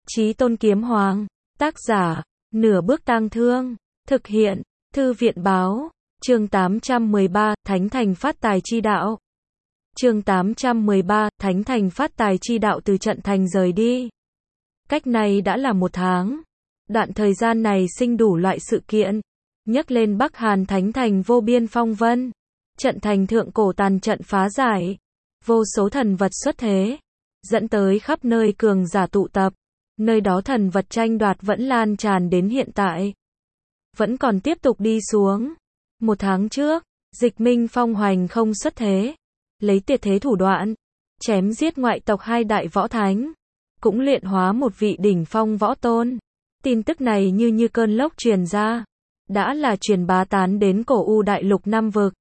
Chí Tôn Kiếm Hoàng. Tác giả, Nửa Bước Tang Thương. Thực hiện, Thư viện Báo. Chương 813, Thánh Thành Phát Tài Chi Đạo. Chương 813, Thánh Thành Phát Tài Chi Đạo từ trận thành rời đi. Cách này đã là 1 tháng. Đoạn thời gian này sinh đủ loại sự kiện. Nhắc lên Bắc Hàn Thánh Thành vô biên phong vân. Trận thành thượng cổ tàn trận phá giải. Vô số thần vật xuất thế. Dẫn tới khắp nơi cường giả tụ tập. Nơi đó thần vật tranh đoạt vẫn lan tràn đến hiện tại. Vẫn còn tiếp tục đi xuống. 1 tháng trước, Dịch Minh Phong hoành không xuất thế. Lấy tuyệt thế thủ đoạn. Chém giết ngoại tộc 2 đại võ thánh. Cũng luyện hóa một vị đỉnh phong võ tôn. Tin tức này như cơn lốc truyền ra. Đã là truyền bá tán đến cổ U đại lục 5 vực.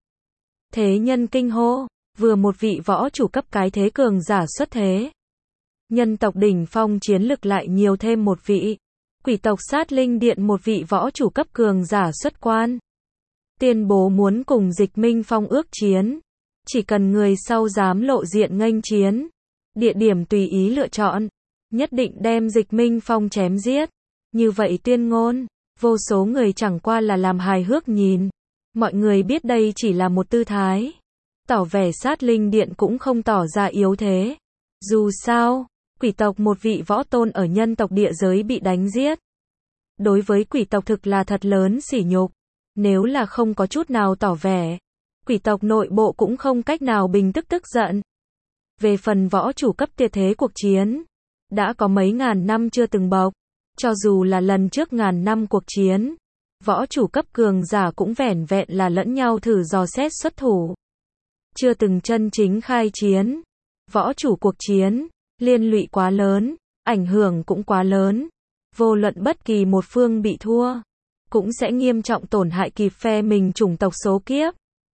Thế nhân kinh hô. Vừa một vị võ chủ cấp cái thế cường giả xuất thế. Nhân tộc đỉnh phong chiến lực lại nhiều thêm một vị. Quỷ tộc Sát Linh Điện một vị võ chủ cấp cường giả xuất quan. Tuyên bố muốn cùng Dịch Minh Phong ước chiến. Chỉ cần người sau dám lộ diện nghênh chiến. Địa điểm tùy ý lựa chọn. Nhất định đem Dịch Minh Phong chém giết. Như vậy tuyên ngôn. Vô số người chẳng qua là làm hài hước nhìn. Mọi người biết đây chỉ là một tư thái. Tỏ vẻ Sát Linh Điện cũng không tỏ ra yếu thế. Dù sao, quỷ tộc một vị võ tôn ở nhân tộc địa giới bị đánh giết. Đối với quỷ tộc thực là thật lớn sỉ nhục. Nếu là không có chút nào tỏ vẻ, quỷ tộc nội bộ cũng không cách nào bình tức giận. Về phần võ chủ cấp tuyệt thế cuộc chiến, đã có mấy ngàn năm chưa từng bộc. Cho dù là lần trước ngàn năm cuộc chiến, võ chủ cấp cường giả cũng vẻn vẹn là lẫn nhau thử dò xét xuất thủ. Chưa từng chân chính khai chiến. Võ chủ cuộc chiến, liên lụy quá lớn, ảnh hưởng cũng quá lớn. Vô luận bất kỳ một phương bị thua, cũng sẽ nghiêm trọng tổn hại kịp phe mình chủng tộc số kiếp.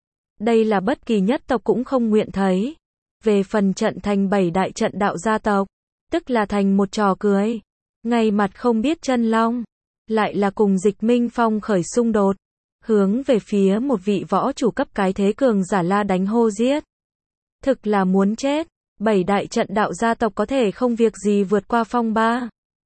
Đây là bất kỳ nhất tộc cũng không nguyện thấy. Về phần trận thành 7 đại trận đạo gia tộc, tức là thành một trò cười. Ngay mặt không biết chân long, lại là cùng Dịch Minh Phong khởi xung đột. Hướng về phía một vị võ chủ cấp cái thế cường giả la đánh hô giết. Thực là muốn chết. 7 đại trận đạo gia tộc có thể không việc gì vượt qua phong ba.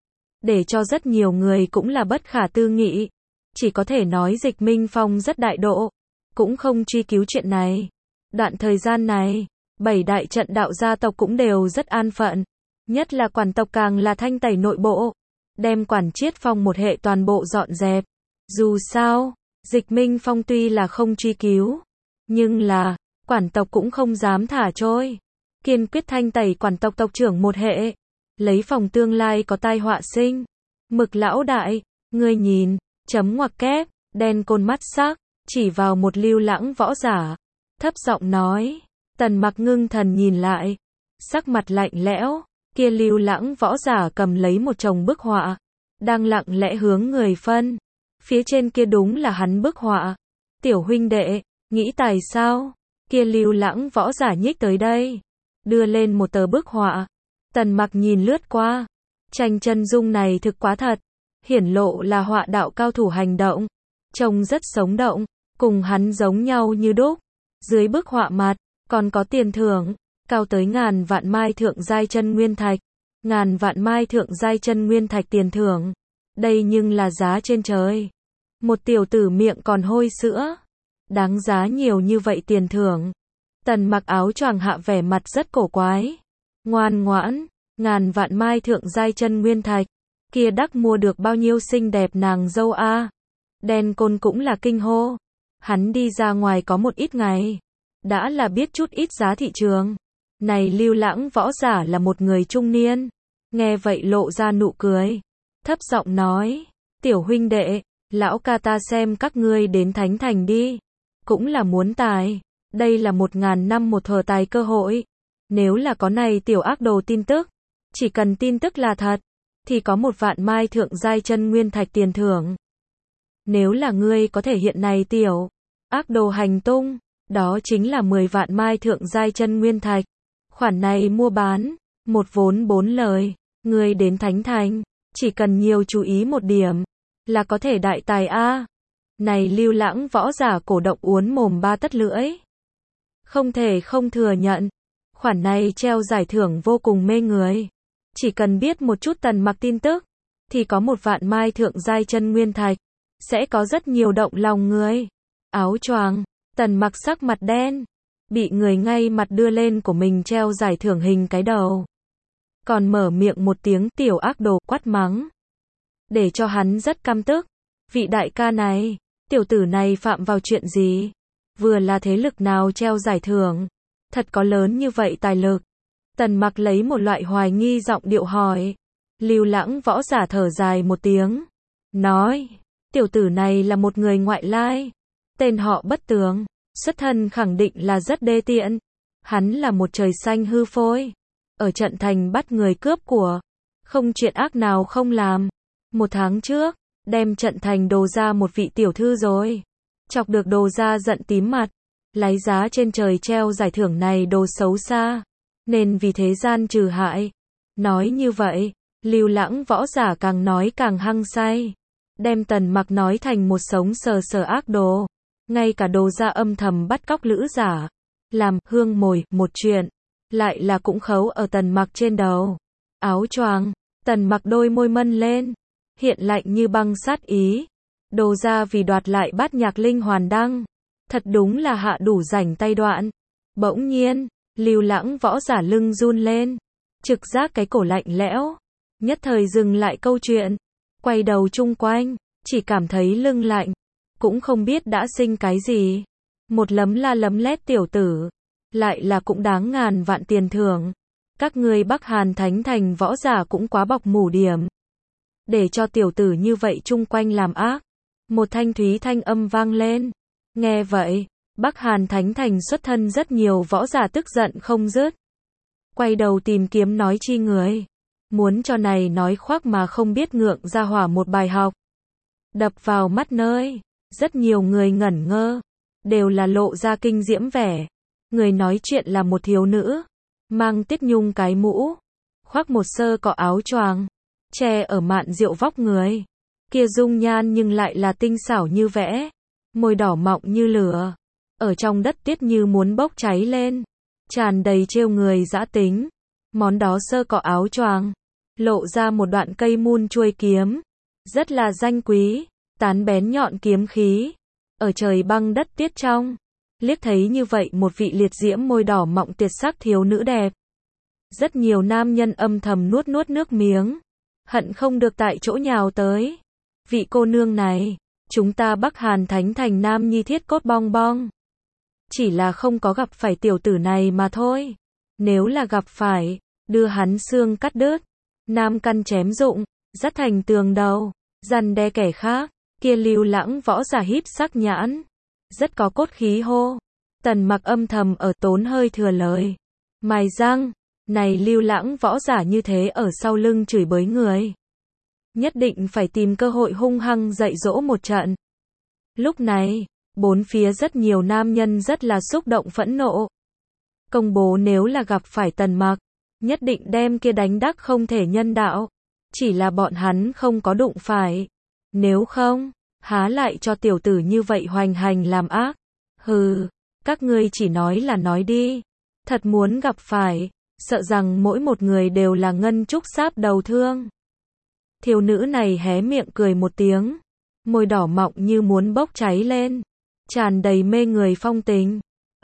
Để cho rất nhiều người cũng là bất khả tư nghị. Chỉ có thể nói Dịch Minh Phong rất đại độ. Cũng không truy cứu chuyện này. Đoạn thời gian này, 7 đại trận đạo gia tộc cũng đều rất an phận. Nhất là quản tộc càng là thanh tẩy nội bộ. Đem quản chiết phong một hệ toàn bộ dọn dẹp. Dù sao, Dịch Minh Phong tuy là không truy cứu. Nhưng là, quản tộc cũng không dám thả trôi. Kiên quyết thanh tẩy quản tộc tộc trưởng một hệ. Lấy phòng tương lai có tai họa sinh. Mực lão đại, ngươi nhìn, chấm ngoặc kép, đen côn mắt sắc, chỉ vào một Lưu Lãng võ giả. Thấp giọng nói, Tần Mặc ngưng thần nhìn lại. Sắc mặt lạnh lẽo, kia Lưu Lãng võ giả cầm lấy một chồng bức họa. Đang lặng lẽ hướng người phân. Phía trên kia đúng là hắn bức họa. Tiểu huynh đệ, nghĩ tài sao? Kia Lưu Lãng võ giả nhích tới đây. Đưa lên một tờ bức họa. Tần Mặc nhìn lướt qua. Tranh chân dung này thực quá thật. Hiển lộ là họa đạo cao thủ hành động. Trông rất sống động. Cùng hắn giống nhau như đúc. Dưới bức họa mặt, còn có tiền thưởng. Cao tới 1000 vạn mai thượng giai chân nguyên thạch. 1000 vạn mai thượng giai chân nguyên thạch tiền thưởng. Đây nhưng là giá trên trời. Một tiểu tử miệng còn hôi sữa. Đáng giá nhiều như vậy tiền thưởng. Tần Mặc áo choàng hạ vẻ mặt rất cổ quái. Ngoan ngoãn, 1000 vạn mai thượng giai chân nguyên thạch. Kia đắc mua được bao nhiêu xinh đẹp nàng dâu a. Đen côn cũng là kinh hô. Hắn đi ra ngoài có một ít ngày. Đã là biết chút ít giá thị trường. Này Lưu Lãng võ giả là một người trung niên. Nghe vậy lộ ra nụ cười. Thấp giọng nói, tiểu huynh đệ, lão ca ta xem các ngươi đến Thánh Thành đi. Cũng là muốn tài. Đây là 1000 năm một thờ tài cơ hội. Nếu là có này tiểu ác đồ tin tức, chỉ cần tin tức là thật, thì có 1 vạn mai thượng giai chân nguyên thạch tiền thưởng. Nếu là ngươi có thể hiện này tiểu ác đồ hành tung, đó chính là 10 vạn mai thượng giai chân nguyên thạch. Khoản này mua bán, một vốn 4 lời. Ngươi đến Thánh Thành, chỉ cần nhiều chú ý một điểm, là có thể đại tài a. Này Lưu Lãng võ giả cổ động uốn mồm ba tấc lưỡi. Không thể không thừa nhận, khoản này treo giải thưởng vô cùng mê người. chỉ cần biết một chút Tần Mặc tin tức, thì có một vạn mai thượng giai chân nguyên thạch, sẽ có rất nhiều động lòng người. Áo choàng, Tần Mặc sắc mặt đen, bị người ngay mặt đưa lên của mình treo giải thưởng hình cái đầu. Còn mở miệng một tiếng tiểu ác đồ quát mắng. Để cho hắn rất căm tức. Vị đại ca này, tiểu tử này phạm vào chuyện gì? Vừa là thế lực nào treo giải thưởng? Thật có lớn như vậy tài lực. Tần Mặc lấy một loại hoài nghi giọng điệu hỏi. Lưu Lãng võ giả thở dài một tiếng. Nói, tiểu tử này là một người ngoại lai. Tên họ Bất Tường, xuất thân khẳng định là rất đê tiện. Hắn là một trời xanh hư phôi. Ở trận thành bắt người cướp của. Không chuyện ác nào không làm. Một tháng trước, đem trận thành đồ ra một vị tiểu thư rồi. Chọc được đồ ra giận tím mặt. Lấy giá trên trời treo giải thưởng này đồ xấu xa. Nên vì thế gian trừ hại. Nói như vậy, Lưu Lãng võ giả càng nói càng hăng say. Đem Tần Mặc nói thành một sống sờ sờ ác đồ. Ngay cả đồ ra âm thầm bắt cóc lữ giả. Làm hương mồi một chuyện. Lại là cũng khấu ở Tần Mặc trên đầu. Áo choàng, Tần Mặc đôi môi mân lên. Hiện lạnh như băng sát ý. Đồ ra vì đoạt lại bát nhạc linh hoàn đăng. Thật đúng là hạ đủ rảnh tay đoạn. Bỗng nhiên, Lưu Lãng võ giả lưng run lên. Trực giác cái cổ lạnh lẽo. Nhất thời dừng lại câu chuyện. Quay đầu chung quanh, chỉ cảm thấy lưng lạnh. Cũng không biết đã sinh cái gì. Một lấm la lấm lét tiểu tử. Lại là cũng đáng ngàn vạn tiền thưởng. Các ngươi Bắc Hàn Thánh Thành võ giả cũng quá bọc mủ điểm. Để cho tiểu tử như vậy chung quanh làm ác. Một thanh thúy thanh âm vang lên. Nghe vậy, Bắc Hàn Thánh Thành xuất thân rất nhiều võ giả tức giận không dứt. Quay đầu tìm kiếm nói chi người. Muốn cho này nói khoác mà không biết ngượng ra hỏa một bài học. Đập vào mắt nơi. Rất nhiều người ngẩn ngơ. Đều là lộ ra kinh diễm vẻ. Người nói chuyện là một thiếu nữ. Mang tiết nhung cái mũ. Khoác một sơ cọ áo choàng. Che ở mạn rượu vóc người. Kia dung nhan nhưng lại là tinh xảo như vẽ. Môi đỏ mọng như lửa. Ở trong đất tiết như muốn bốc cháy lên. Tràn đầy trêu người dã tính. Món đó sơ cọ áo choàng. Lộ ra một đoạn cây mun chuôi kiếm. Rất là danh quý. Tán bén nhọn kiếm khí. Ở trời băng đất tiết trong. Liếc thấy như vậy một vị liệt diễm môi đỏ mọng tuyệt sắc thiếu nữ đẹp. Rất nhiều nam nhân âm thầm nuốt nuốt nước miếng. Hận không được tại chỗ nhào tới. Vị cô nương này, chúng ta Bắc Hàn Thánh Thành Nam Nhi thiết cốt bong bong. Chỉ là không có gặp phải tiểu tử này mà thôi. Nếu là gặp phải, đưa hắn xương cắt đứt. Nam căn chém dụng, dắt thành tường đầu. Răn đe kẻ khác, kia Lưu Lãng võ giả híp sắc nhãn. Rất có cốt khí hô. Tần Mặc âm thầm ở tốn hơi thừa lời. Mài răng, này Lưu Lãng võ giả như thế ở sau lưng chửi bới người. Nhất định phải tìm cơ hội hung hăng dạy dỗ một trận. Lúc này, bốn phía rất nhiều nam nhân rất là xúc động phẫn nộ. Công bố nếu là gặp phải Tần Mặc, nhất định đem kia đánh đắc không thể nhân đạo. Chỉ là bọn hắn không có đụng phải. Nếu không, há lại cho tiểu tử như vậy hoành hành làm ác. Hừ, các ngươi chỉ nói là nói đi. Thật muốn gặp phải, sợ rằng mỗi một người đều là ngân trúc sáp đầu thương. Thiếu nữ này hé miệng cười một tiếng. Môi đỏ mọng như muốn bốc cháy lên. Tràn đầy mê người phong tình.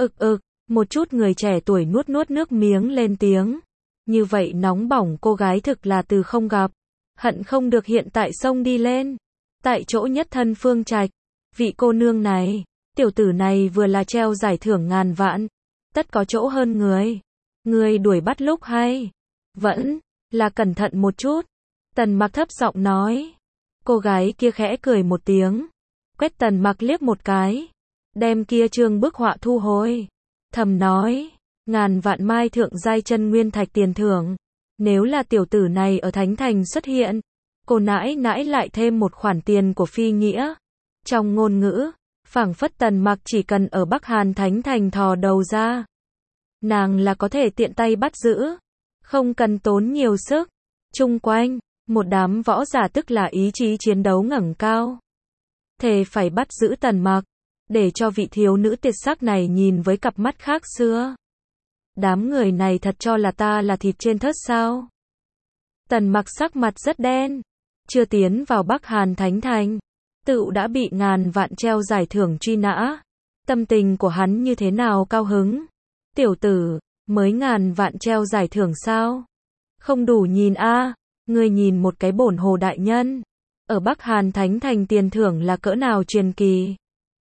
Một chút người trẻ tuổi nuốt nuốt nước miếng lên tiếng. Như vậy nóng bỏng cô gái thực là từ không gặp. Hận không được hiện tại xông đi lên. Tại chỗ nhất thân phương trạch. Vị cô nương này, tiểu tử này vừa là treo giải thưởng ngàn vạn. Tất có chỗ hơn người. Người đuổi bắt lúc hay. Vẫn là cẩn thận một chút. Tần Mặc thấp giọng nói. Cô gái kia khẽ cười một tiếng. Quét Tần Mặc liếc một cái. Đem kia trương bức họa thu hồi. Thầm nói. Ngàn vạn mai thượng giai chân nguyên thạch tiền thưởng. Nếu là tiểu tử này ở Thánh Thành xuất hiện. Cô nãi nãi lại thêm một khoản tiền của phi nghĩa. Trong ngôn ngữ, phảng phất Tần Mặc chỉ cần ở Bắc Hàn Thánh Thành thò đầu ra. Nàng là có thể tiện tay bắt giữ. Không cần tốn nhiều sức. Chung quanh, một đám võ giả tức là ý chí chiến đấu ngẩng cao. Thề phải bắt giữ Tần Mặc. Để cho vị thiếu nữ tuyệt sắc này nhìn với cặp mắt khác xưa. Đám người này thật cho là ta là thịt trên thớt sao? Tần Mặc sắc mặt rất đen. Chưa tiến vào Bắc Hàn Thánh Thành, tựu đã bị ngàn vạn treo giải thưởng truy nã. Tâm tình của hắn như thế nào cao hứng. Tiểu tử, mới ngàn vạn treo giải thưởng sao? Không đủ nhìn a, ngươi nhìn một cái bổn hồ đại nhân. Ở Bắc Hàn Thánh Thành tiền thưởng là cỡ nào truyền kỳ.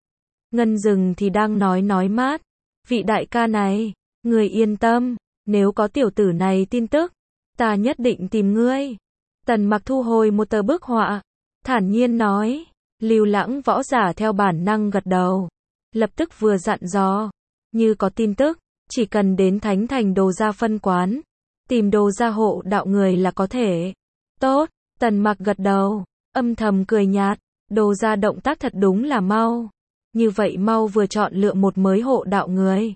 Ngân Dừng thì đang nói mát. Vị đại ca này, ngươi yên tâm, nếu có tiểu tử này tin tức, ta nhất định tìm ngươi. Tần Mặc thu hồi một tờ bức họa, thản nhiên nói. Lưu Lãng võ giả theo bản năng gật đầu, lập tức vừa dặn dò, như có tin tức, chỉ cần đến Thánh Thành Đồ Gia phân quán, tìm Đồ Gia hộ đạo người là có thể. Tốt, Tần Mặc gật đầu, âm thầm cười nhạt, Đồ Gia động tác thật đúng là mau. Như vậy mau vừa chọn lựa một mới hộ đạo người.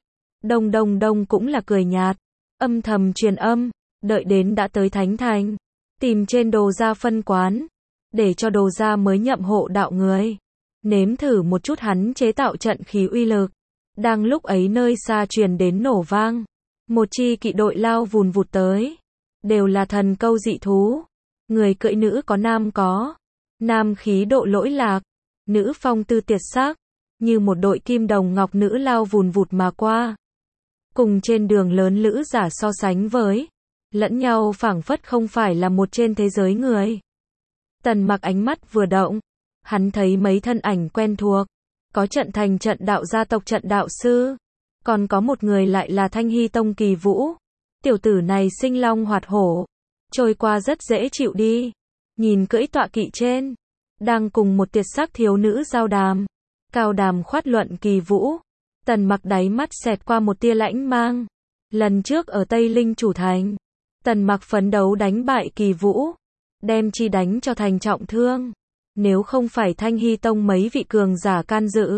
Đông cũng là cười nhạt, âm thầm truyền âm, đợi đến đã tới Thánh Thành, tìm trên Đồ Gia phân quán, để cho Đồ Gia mới nhậm hộ đạo người. Nếm thử một chút hắn chế tạo trận khí uy lực. Đang lúc ấy nơi xa truyền đến nổ vang. Một chi kỵ đội lao vùn vụt tới. Đều là thần câu dị thú. Người cưỡi nữ có nam có. Nam khí độ lỗi lạc. Nữ phong tư tiệt sắc. Như một đội kim đồng ngọc nữ lao vùn vụt mà qua. Cùng trên đường lớn lữ giả so sánh với. Lẫn nhau phảng phất không phải là một trên thế giới người. Tần Mặc ánh mắt vừa động. Hắn thấy mấy thân ảnh quen thuộc. Có trận thành trận đạo gia tộc trận đạo sư. Còn có một người lại là Thanh Hy Tông Kỳ Vũ. Tiểu tử này sinh long hoạt hổ. Trôi qua rất dễ chịu đi. Nhìn cưỡi tọa kỵ trên. Đang cùng một tiệt sắc thiếu nữ giao đàm. Cao đàm khoát luận Kỳ Vũ. Tần Mặc đáy mắt xẹt qua một tia lãnh mang. Lần trước ở Tây Linh Chủ Thành. Tần Mặc phấn đấu đánh bại Kỳ Vũ. Đem chi đánh cho thành trọng thương. Nếu không phải Thanh Hy Tông mấy vị cường giả can dự,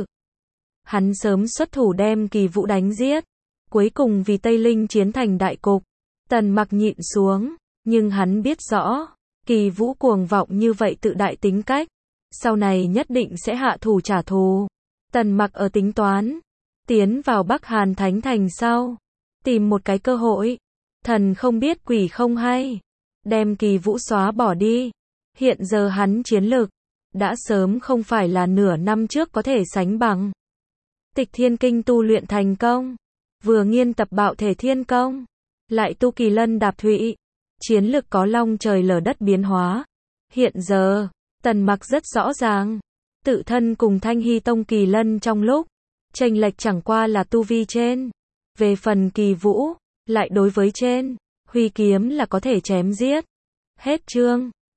hắn sớm xuất thủ đem Kỳ Vũ đánh giết. Cuối cùng vì Tây Linh chiến thành đại cục, Tần Mặc nhịn xuống, nhưng hắn biết rõ, Kỳ Vũ cuồng vọng như vậy tự đại tính cách, sau này nhất định sẽ hạ thủ trả thù. Tần Mặc ở tính toán, tiến vào Bắc Hàn Thánh Thành sau, tìm một cái cơ hội, thần không biết quỷ không hay, đem Kỳ Vũ xóa bỏ đi. Hiện giờ hắn chiến lực đã sớm không phải là nửa năm trước có thể sánh bằng. Tịch Thiên Kinh tu luyện thành công, vừa nghiên tập Bạo Thể Thiên Công, lại tu Kỳ Lân Đạp Thụy, chiến lực có long trời lở đất biến hóa. Hiện giờ, Tần Mặc rất rõ ràng, tự thân cùng Thanh Hy Tông Kỳ Lân trong lúc chênh lệch chẳng qua là tu vi trên. Về phần Kỳ Vũ, lại đối với trên huy kiếm là có thể chém giết. Hết chương.